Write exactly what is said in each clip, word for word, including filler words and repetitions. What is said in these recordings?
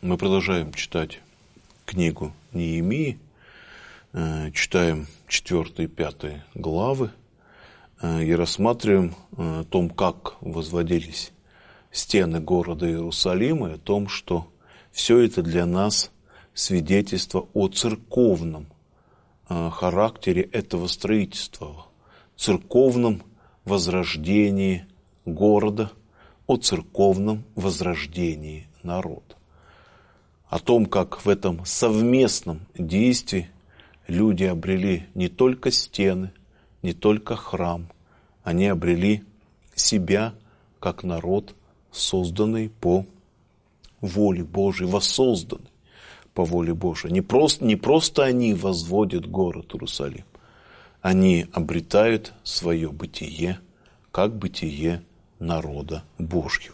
Мы продолжаем читать книгу Неемии, читаем четвёртые и пятые главы и рассматриваем о том, как возводились стены города Иерусалима, и о том, что все это для нас свидетельство о церковном характере этого строительства, церковном возрождении города, о церковном возрождении народа. О том, как в этом совместном действии люди обрели не только стены, не только храм, они обрели себя как народ, созданный по воле Божией, воссозданный по воле Божией. Не просто, не просто они возводят город Иерусалим, они обретают свое бытие, как бытие народа Божьего.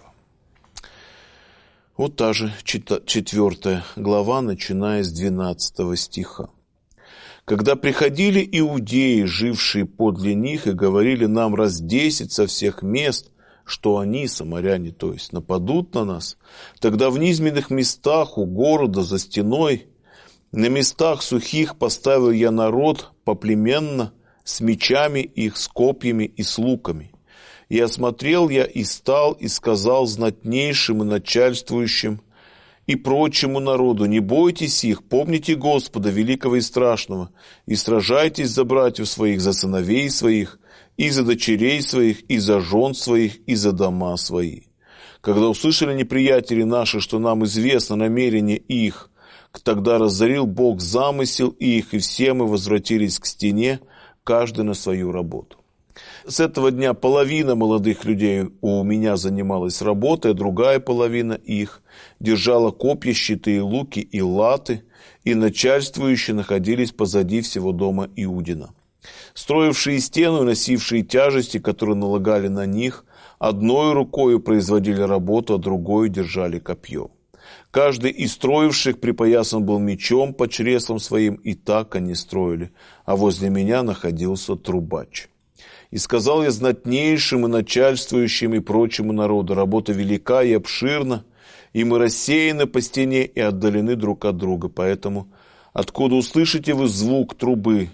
Вот та же четвертая глава, начиная с двенадцатого стиха. «Когда приходили иудеи, жившие подле них, и говорили нам раз десять со всех мест, что они, самаряне, то есть, нападут на нас, тогда в низменных местах у города за стеной, на местах сухих поставил я народ поплеменно, с мечами их, с копьями и с луками. И осмотрел я, и стал, и сказал знатнейшим и начальствующим, и прочему народу: не бойтесь их, помните Господа великого и страшного, и сражайтесь за братьев своих, за сыновей своих, и за дочерей своих, и за жен своих, и за дома свои. Когда услышали неприятели наши, что нам известно намерение их, тогда разорил Бог замысел их, и все мы возвратились к стене, каждый на свою работу. С этого дня половина молодых людей у меня занималась работой, а другая половина их держала копья, щиты и луки и латы, и начальствующие находились позади всего дома Иудина. Строившие стену и носившие тяжести, которые налагали на них, одной рукою производили работу, а другой держали копье. Каждый из строивших припоясан был мечом по чреслам своим, и так они строили, а возле меня находился трубач. И сказал я знатнейшим и начальствующим и прочему народу: работа велика и обширна, и мы рассеяны по стене и отдалены друг от друга. Поэтому, откуда услышите вы звук трубы,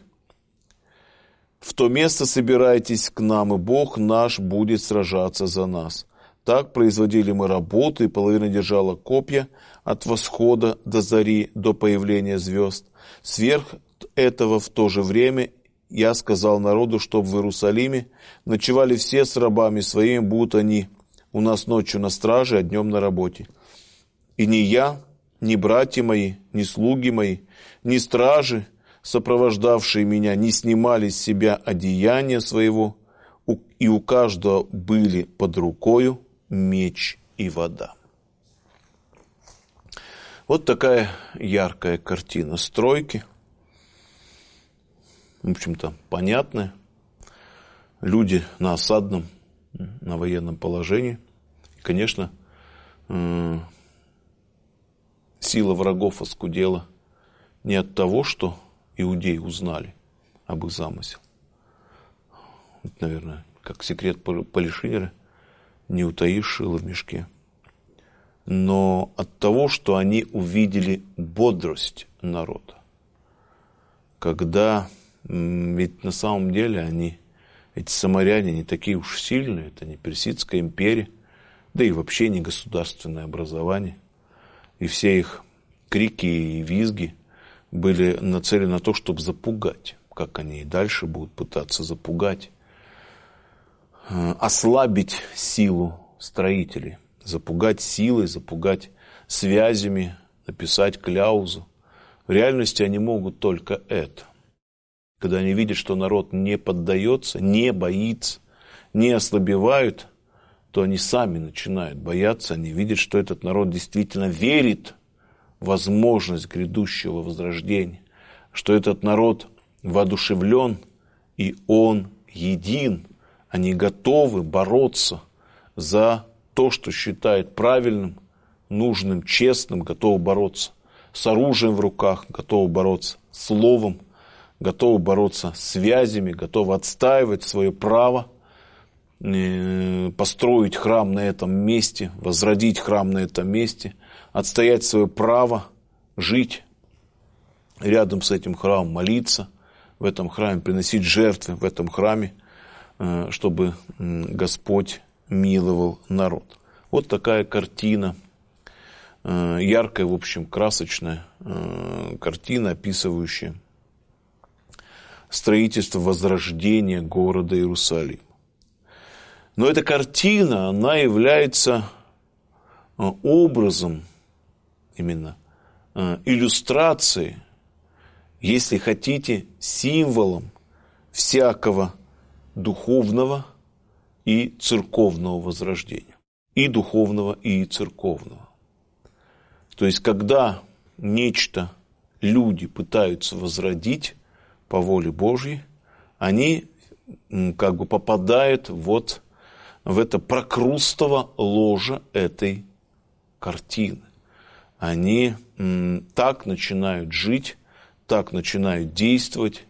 в то место собирайтесь к нам, и Бог наш будет сражаться за нас. Так производили мы работу, и половина держала копья от восхода до зари, до появления звезд. Сверх этого в то же время я сказал народу, чтобы в Иерусалиме ночевали все с рабами своими, будут они у нас ночью на страже, а днем на работе. И ни я, ни братья мои, ни слуги мои, ни стражи, сопровождавшие меня, не снимали с себя одеяния своего, и у каждого были под рукою меч и вода». Вот такая яркая картина стройки. В общем-то, понятная. Люди на осадном, на военном положении. И, конечно, сила врагов оскудела не от того, что иудеи узнали об их замысле. Это, наверное, как секрет Полишинеля, не утаишь шило в мешке. Но от того, что они увидели бодрость народа. Когда, ведь на самом деле они, эти самаряне, не такие уж сильные, это не Персидская империя, да и вообще не государственное образование. И все их крики и визги были нацелены на то, чтобы запугать, как они и дальше будут пытаться запугать, ослабить силу строителей, запугать силой, запугать связями, написать кляузу. В реальности они могут только это. Когда они видят, что народ не поддается, не боится, не ослабевают, то они сами начинают бояться, они видят, что этот народ действительно верит в возможность грядущего возрождения, что этот народ воодушевлен, и он един. Они готовы бороться за то, что считает правильным, нужным, честным, готовы бороться с оружием в руках, готовы бороться словом, готовы бороться связями, готовы отстаивать свое право построить храм на этом месте, возродить храм на этом месте, отстоять свое право жить рядом с этим храмом, молиться в этом храме, приносить жертвы в этом храме, чтобы Господь миловал народ. Вот такая картина, яркая, в общем, красочная картина, описывающая строительство возрождения города Иерусалим. Но эта картина, она является образом, именно иллюстрацией, если хотите, символом всякого духовного и церковного возрождения. И духовного, и церковного. То есть, когда нечто люди пытаются возродить по воле Божьей, они как бы попадают вот в это прокрустово ложе этой картины. Они м, так начинают жить, так начинают действовать.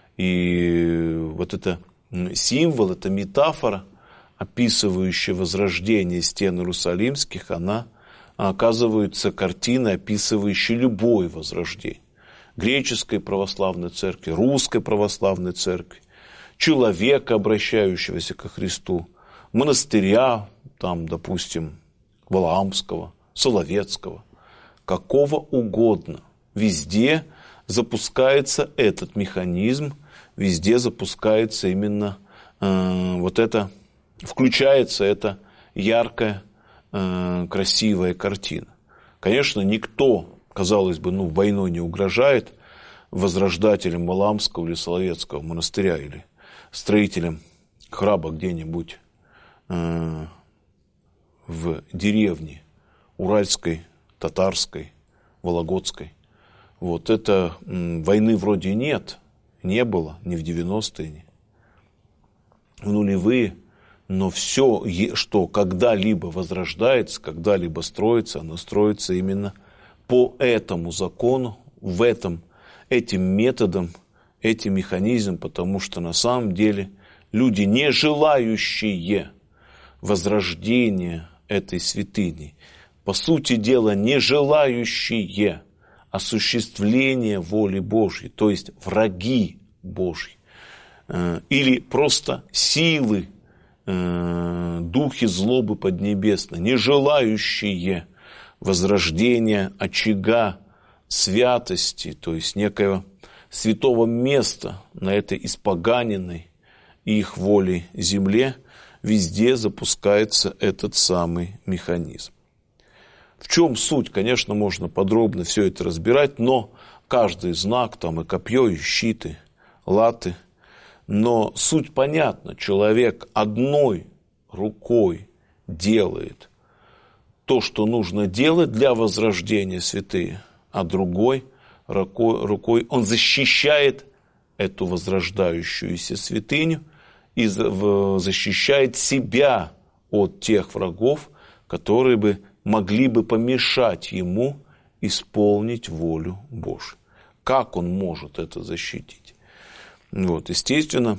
И вот это символ, эта метафора, описывающая возрождение стен Иерусалимских, она оказывается картиной, описывающей любое возрождение. Греческой православной церкви, русской православной церкви, человека, обращающегося ко Христу, монастыря, там, допустим, Валаамского, Соловецкого, какого угодно. Везде запускается этот механизм, везде запускается именно э, вот это, включается эта яркая, э, красивая картина. Конечно, никто, казалось бы, ну, войной не угрожает возрождателям Валаамского или Соловецкого монастыря или строителям храма где-нибудь э, в деревне уральской, татарской, вологодской. Вот это м, войны вроде нет, не было ни в девяностые, ни в нулевые, но все, что когда-либо возрождается, когда-либо строится, оно строится именно по этому закону, в этом, этим методом, этим механизмом, потому что на самом деле люди, не желающие возрождения этой святыни, по сути дела, не желающие осуществления воли Божьей, то есть враги Божьи, или просто силы, духи злобы поднебесной, не желающие возрождения очага святости, то есть некоего святого места на этой испоганенной их волей земле, везде запускается этот самый механизм. В чем суть? Конечно, можно подробно все это разбирать, но каждый знак, там и копье, и щиты, латы, но суть понятна. Человек одной рукой делает то, что нужно делать для возрождения святые, а другой рукой, рукой он защищает эту возрождающуюся святыню и защищает себя от тех врагов, которые бы могли бы помешать ему исполнить волю Божью. Как он может это защитить? Вот, естественно,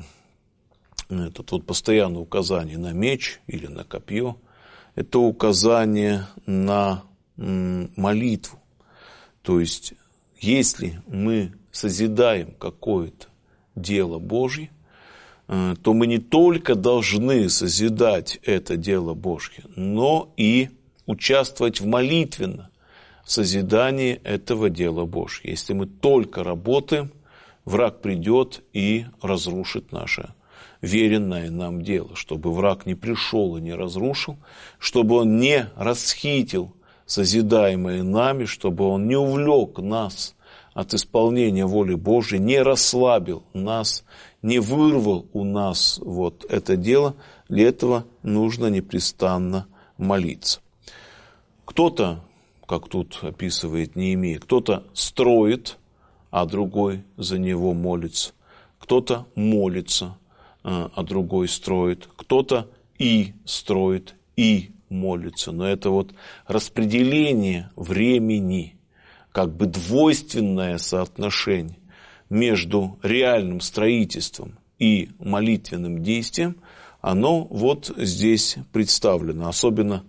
это вот постоянное указание на меч или на копье, это указание на молитву. То есть, если мы созидаем какое-то дело Божье, то мы не только должны созидать это дело Божье, но и участвовать в молитвенно созидании этого дела Божьего. Если мы только работаем, враг придет и разрушит наше веренное нам дело, чтобы враг не пришел и не разрушил, чтобы он не расхитил созидаемое нами, чтобы он не увлек нас от исполнения воли Божьей, не расслабил нас, не вырвал у нас вот это дело. Для этого нужно непрестанно молиться. Кто-то, как тут описывает Неемия, кто-то строит, а другой за него молится. Кто-то молится, а другой строит. Кто-то и строит, и молится. Но это вот распределение времени, как бы двойственное соотношение между реальным строительством и молитвенным действием, оно вот здесь представлено. Особенно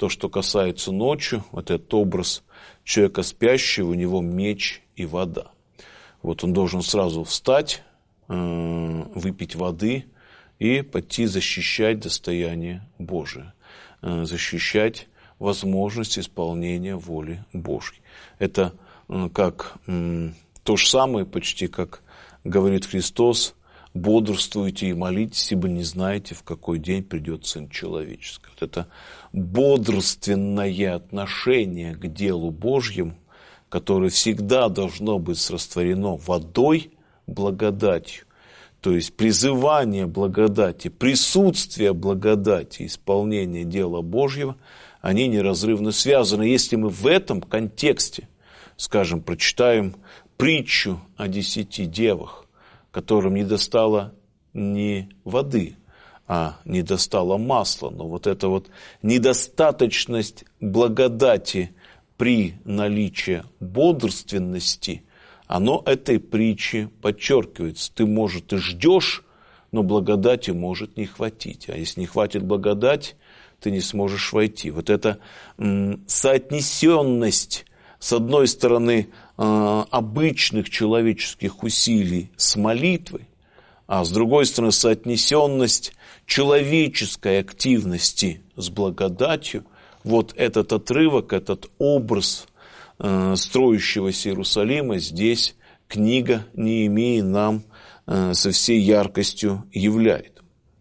то, что касается ночью, вот этот образ человека спящего, у него меч и вода. Вот он должен сразу встать, выпить воды и пойти защищать достояние Божие, защищать возможность исполнения воли Божьей. Это как то же самое почти, как говорит Христос: бодрствуйте и молитесь, ибо не знаете, в какой день придет Сын Человеческий. Вот это бодрственное отношение к делу Божьему, которое всегда должно быть растворено водой, благодатью. То есть призывание благодати, присутствие благодати, исполнение дела Божьего, они неразрывно связаны. Если мы в этом контексте, скажем, прочитаем притчу о десяти девах, которым не достало не воды, а не достало масла, но вот эта вот недостаточность благодати при наличии бодрственности, оно этой притчи подчеркивается. Ты, может, и ждешь, но благодати может не хватить. А если не хватит благодати, ты не сможешь войти. Вот эта м, соотнесенность, с одной стороны, э, обычных человеческих усилий с молитвой, а с другой стороны, соотнесенность человеческой активности с благодатью, вот этот отрывок, этот образ э, строящегося Иерусалима здесь книга Неемии нам э, со всей яркостью являет.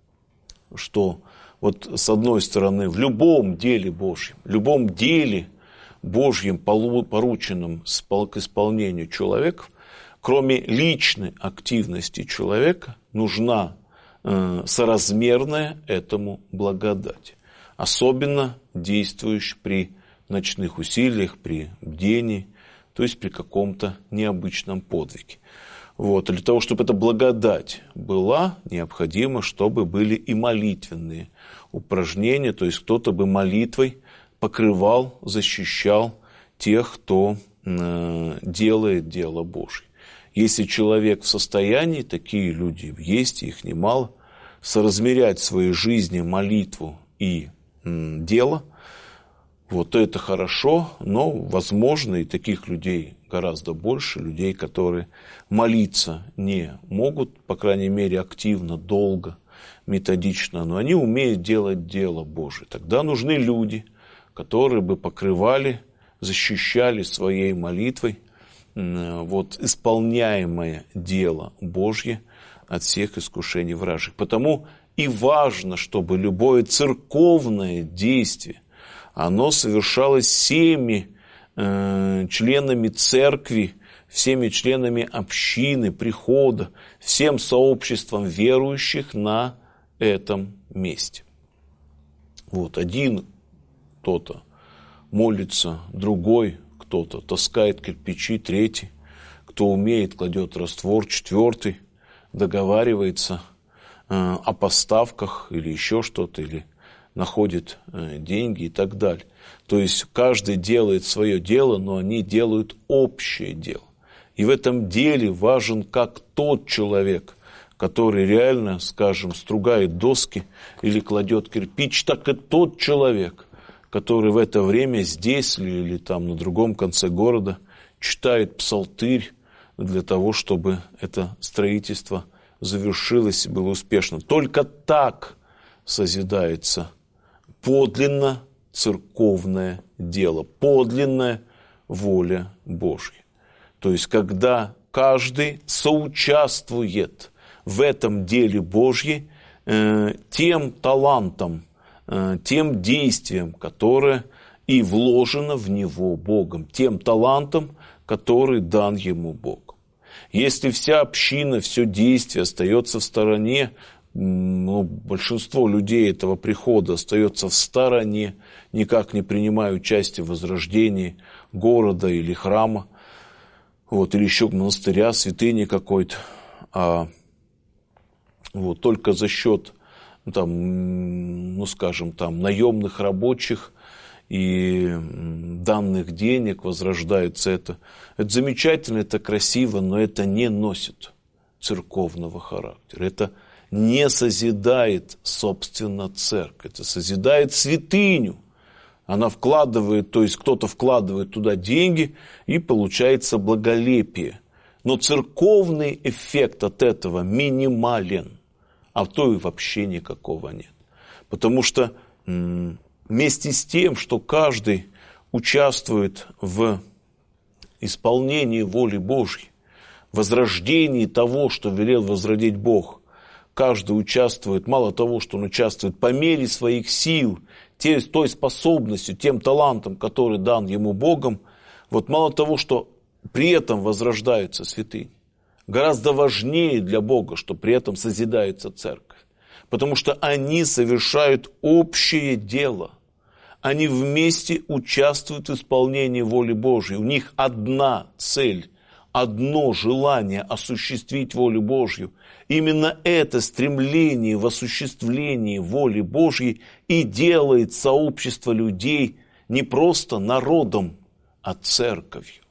Что вот с одной стороны, в любом деле Божьем, в любом деле Божьим, порученным к исполнению человеков, кроме личной активности человека, нужна э, соразмерная этому благодать. Особенно действующий при ночных усилиях, при бдении, то есть при каком-то необычном подвиге. Вот. Для того, чтобы эта благодать была, необходимо, чтобы были и молитвенные упражнения, то есть кто-то бы молитвой покрывал, защищал тех, кто э, делает дело Божье. Если человек в состоянии, такие люди есть, их немало, соразмерять в своей жизни молитву и м, дело, вот, то это хорошо, но, возможно, и таких людей гораздо больше, людей, которые молиться не могут, по крайней мере, активно, долго, методично, но они умеют делать дело Божие. Тогда нужны люди, которые бы покрывали, защищали своей молитвой вот, исполняемое дело Божье от всех искушений вражьих. Потому и важно, чтобы любое церковное действие, оно совершалось всеми э, членами церкви, всеми членами общины, прихода, всем сообществом верующих на этом месте. Вот один кто-то молится, другой кто-то таскает кирпичи, третий, кто умеет, кладет раствор, четвертый договаривается э, о поставках или еще что-то, или находит э, деньги и так далее. То есть каждый делает свое дело, но они делают общее дело. И в этом деле важен как тот человек, который реально, скажем, стругает доски или кладет кирпич, так и тот человек, который в это время здесь или, или там на другом конце города читает псалтырь для того, чтобы это строительство завершилось и было успешным. Только так созидается подлинно церковное дело, подлинная воля Божья. То есть, когда каждый соучаствует в этом деле Божьем э, тем талантом, э, тем действием, которое и вложено в него Богом, тем талантом, который дан ему Богом. Если вся община, все действие остается в стороне, ну, большинство людей этого прихода остается в стороне, никак не принимая участие в возрождении города или храма, вот, или еще монастыря, святыни какой-то, а вот, только за счет, ну, там, ну, скажем, там, наемных рабочих и данных денег возрождается это. Это замечательно, это красиво, но это не носит церковного характера. Это не созидает, собственно, церковь. Это созидает святыню, Она вкладывает, то есть кто-то вкладывает туда деньги, и получается благолепие. Но церковный эффект от этого минимален, а то и вообще никакого нет. Потому что м- вместе с тем, что каждый участвует в исполнении воли Божьей, возрождении того, что велел возродить Бог, каждый участвует, мало того, что он участвует по мере своих сил, той способностью, тем талантом, который дан ему Богом, вот мало того, что при этом возрождаются святыни, гораздо важнее для Бога, что при этом созидается церковь, потому что они совершают общее дело, они вместе участвуют в исполнении воли Божьей, у них одна цель, одно желание осуществить волю Божью. Именно это стремление в осуществлении воли Божьей и делает сообщество людей не просто народом, а церковью.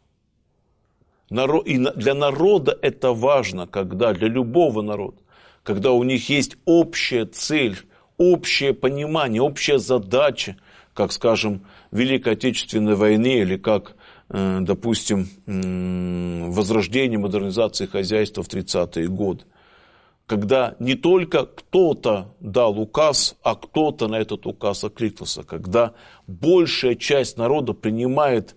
И для народа это важно, когда для любого народа, когда у них есть общая цель, общее понимание, общая задача, как, скажем, в Великой Отечественной войне или как, допустим, возрождение, модернизации хозяйства в тридцатые годы. Когда не только кто-то дал указ, а кто-то на этот указ откликнулся. Когда большая часть народа принимает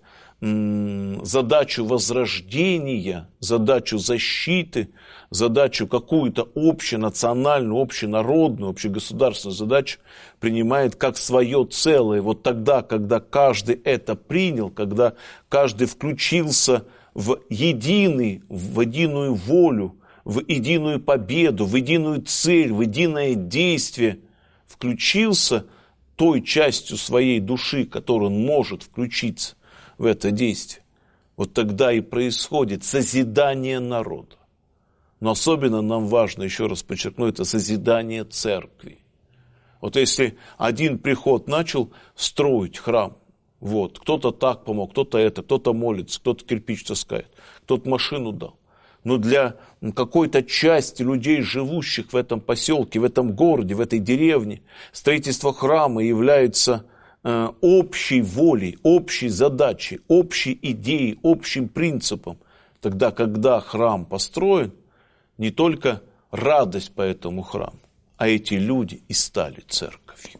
задачу возрождения, задачу защиты, задачу какую-то общенациональную, общенародную, общегосударственную задачу принимает как свое целое. Вот тогда, когда каждый это принял, когда каждый включился в единый, в единую волю, в единую победу, в единую цель, в единое действие, включился той частью своей души, которую он может включиться в это действие, вот тогда и происходит созидание народа. Но особенно нам важно, еще раз подчеркну, это созидание церкви. Вот если один приход начал строить храм, вот, кто-то так помог, кто-то это, кто-то молится, кто-то кирпич таскает, кто-то машину дал. Но для какой-то части людей, живущих в этом поселке, в этом городе, в этой деревне, строительство храма является э, общей волей, общей задачей, общей идеей, общим принципом. Тогда, когда храм построен, не только радость по этому храму, а эти люди и стали церковью.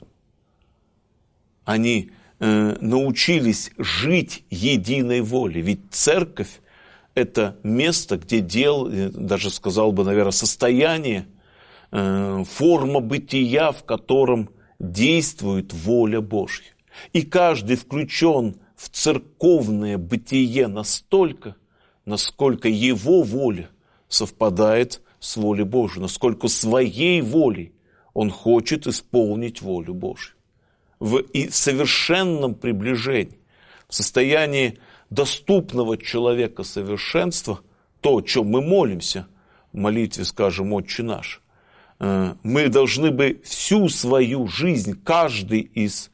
Они э, научились жить единой волей. Ведь церковь – это место, где дел, даже сказал бы, наверное, состояние, э, форма бытия, в котором действует воля Божья. И каждый включен в церковное бытие настолько, насколько его воля совпадает с волей Божией, насколько своей волей он хочет исполнить волю Божью. В и совершенном приближении, в состоянии доступного человека совершенства, то, о чем мы молимся в молитве, скажем, «Отче наш», мы должны бы всю свою жизнь, каждый из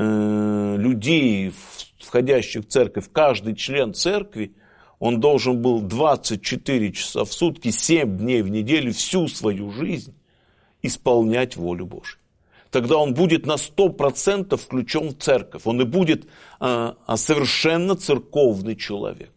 людей, входящих в церковь, каждый член церкви, он должен был двадцать четыре часа в сутки, семь дней в неделю, всю свою жизнь исполнять волю Божью. Тогда он будет на сто процентов включен в церковь. Он и будет а, а совершенно церковный человек.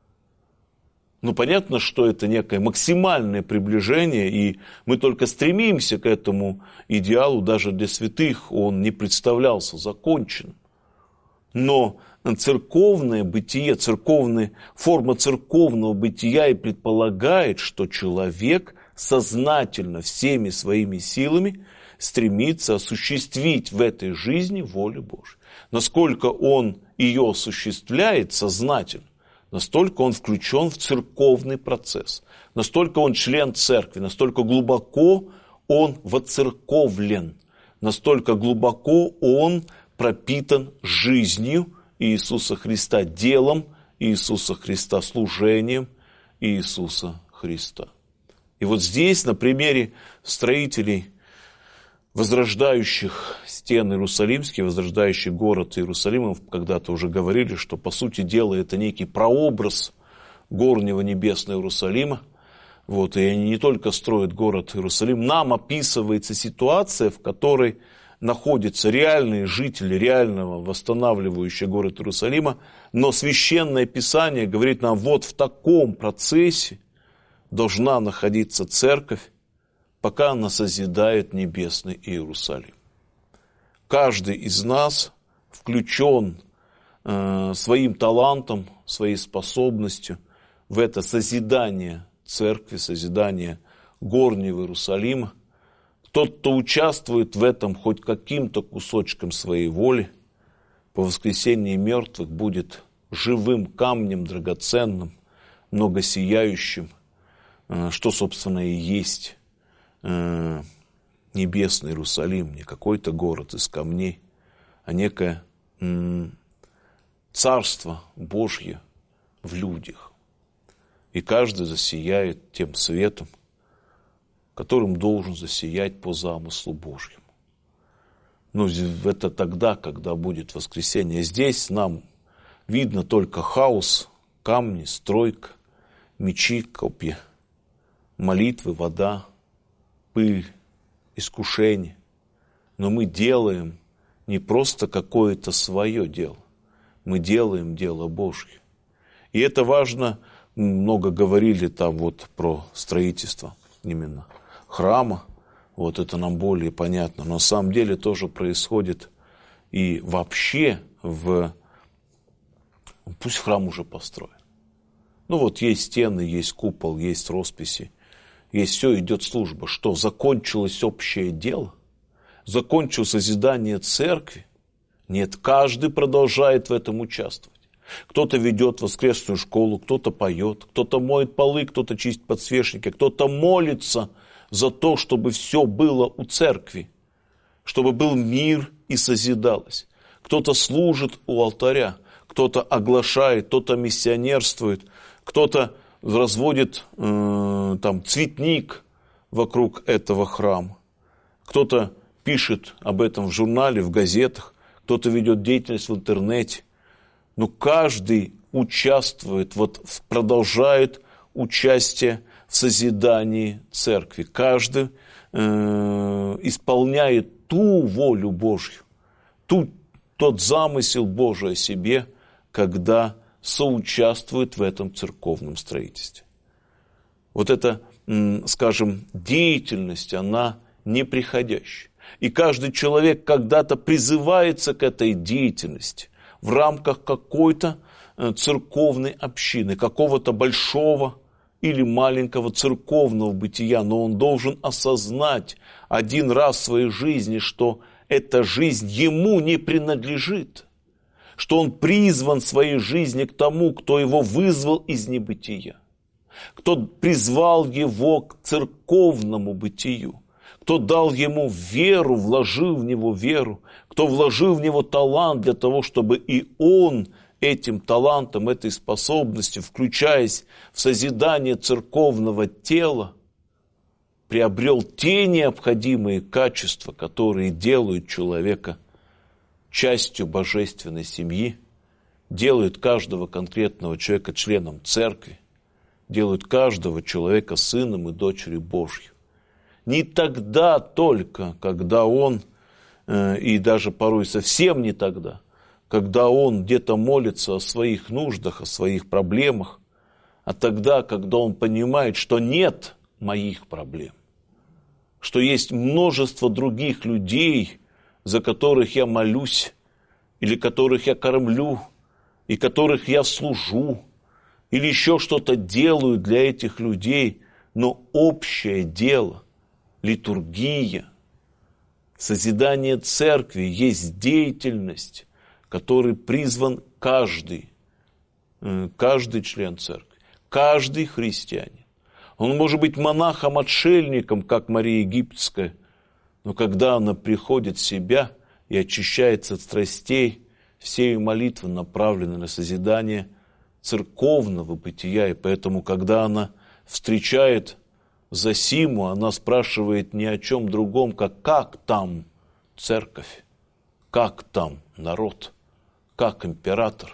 Ну, понятно, что это некое максимальное приближение, и мы только стремимся к этому идеалу. Даже для святых он не представлялся законченным. Но церковное бытие, церковная, форма церковного бытия и предполагает, что человек сознательно всеми своими силами стремится осуществить в этой жизни волю Божью. Насколько он ее осуществляет сознательно, настолько он включен в церковный процесс, настолько он член церкви, настолько глубоко он воцерковлен, настолько глубоко он пропитан жизнью Иисуса Христа, делом Иисуса Христа, служением Иисуса Христа. И вот здесь, на примере строителей, возрождающих стены Иерусалимские, возрождающих город Иерусалима, когда-то уже говорили, что, по сути дела, это некий прообраз горнего небесного Иерусалима. Вот, и они не только строят город Иерусалим, нам описывается ситуация, в которой находятся реальные жители реального восстанавливающего город Иерусалима, но Священное Писание говорит нам, вот в таком процессе должна находиться церковь, пока она созидает небесный Иерусалим. Каждый из нас включен э, своим талантом, своей способностью в это созидание церкви, созидание горнего Иерусалима. Тот, кто участвует в этом хоть каким-то кусочком своей воли, по воскресении мертвых будет живым камнем драгоценным, многосияющим, что, собственно, и есть небесный Иерусалим, не какой-то город из камней, а некое царство Божье в людях. И каждый засияет тем светом, которым должен засиять по замыслу Божьему. Но это тогда, когда будет воскресенье. Здесь нам видно только хаос, камни, стройка, мечи, копья, молитвы, вода, пыль, искушение. Но мы делаем не просто какое-то свое дело. Мы делаем дело Божье. И это важно, много говорили там вот про строительство именно храма, вот это нам более понятно, но на самом деле тоже происходит и вообще в... Пусть храм уже построен. Ну вот есть стены, есть купол, есть росписи, есть все, идет служба. Что, закончилось общее дело? Закончилось созидание церкви? Нет, каждый продолжает в этом участвовать. Кто-то ведет воскресную школу, кто-то поет, кто-то моет полы, кто-то чистит подсвечники, кто-то молится за то, чтобы все было у церкви, чтобы был мир и созидалось. Кто-то служит у алтаря, кто-то оглашает, кто-то миссионерствует, кто-то разводит э, там цветник вокруг этого храма, кто-то пишет об этом в журнале, в газетах, кто-то ведет деятельность в интернете. Но каждый участвует, вот продолжает участие в созидании церкви. Каждый э, исполняет ту волю Божью, ту, тот замысел Божий о себе, когда соучаствует в этом церковном строительстве. Вот эта, э, скажем, деятельность, она неприходящая. И каждый человек когда-то призывается к этой деятельности в рамках какой-то церковной общины, какого-то большого или маленького церковного бытия, но он должен осознать один раз в своей жизни, что эта жизнь ему не принадлежит, что он призван в своей жизни к тому, кто его вызвал из небытия, кто призвал его к церковному бытию, кто дал ему веру, вложил в него веру, кто вложил в него талант для того, чтобы и он этим талантом, этой способностью, включаясь в созидание церковного тела, приобрел те необходимые качества, которые делают человека частью божественной семьи, делают каждого конкретного человека членом церкви, делают каждого человека сыном и дочерью Божьей. Не тогда только, когда он, и даже порой совсем не тогда, когда он где-то молится о своих нуждах, о своих проблемах, а тогда, когда он понимает, что нет моих проблем, что есть множество других людей, за которых я молюсь, или которых я кормлю, и которых я служу, или еще что-то делаю для этих людей, но общее дело, литургия, созидание церкви есть деятельность, который призван каждый, каждый член церкви, каждый христианин. Он может быть монахом-отшельником, как Мария Египетская, но когда она приходит в себя и очищается от страстей, все ее молитвы направлены на созидание церковного бытия, и поэтому, когда она встречает Зосиму, она спрашивает ни о чем другом, как «как там церковь? Как там народ? Как император?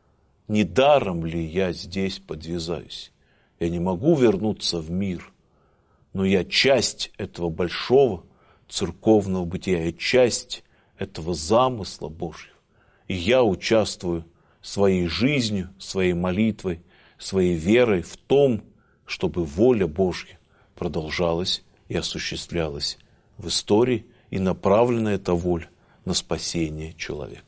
Недаром ли я здесь подвязаюсь? Я не могу вернуться в мир, но я часть этого большого церковного бытия, я часть этого замысла Божьего. И я участвую своей жизнью, своей молитвой, своей верой в том, чтобы воля Божья продолжалась и осуществлялась в истории, и направлена эта воля на спасение человека.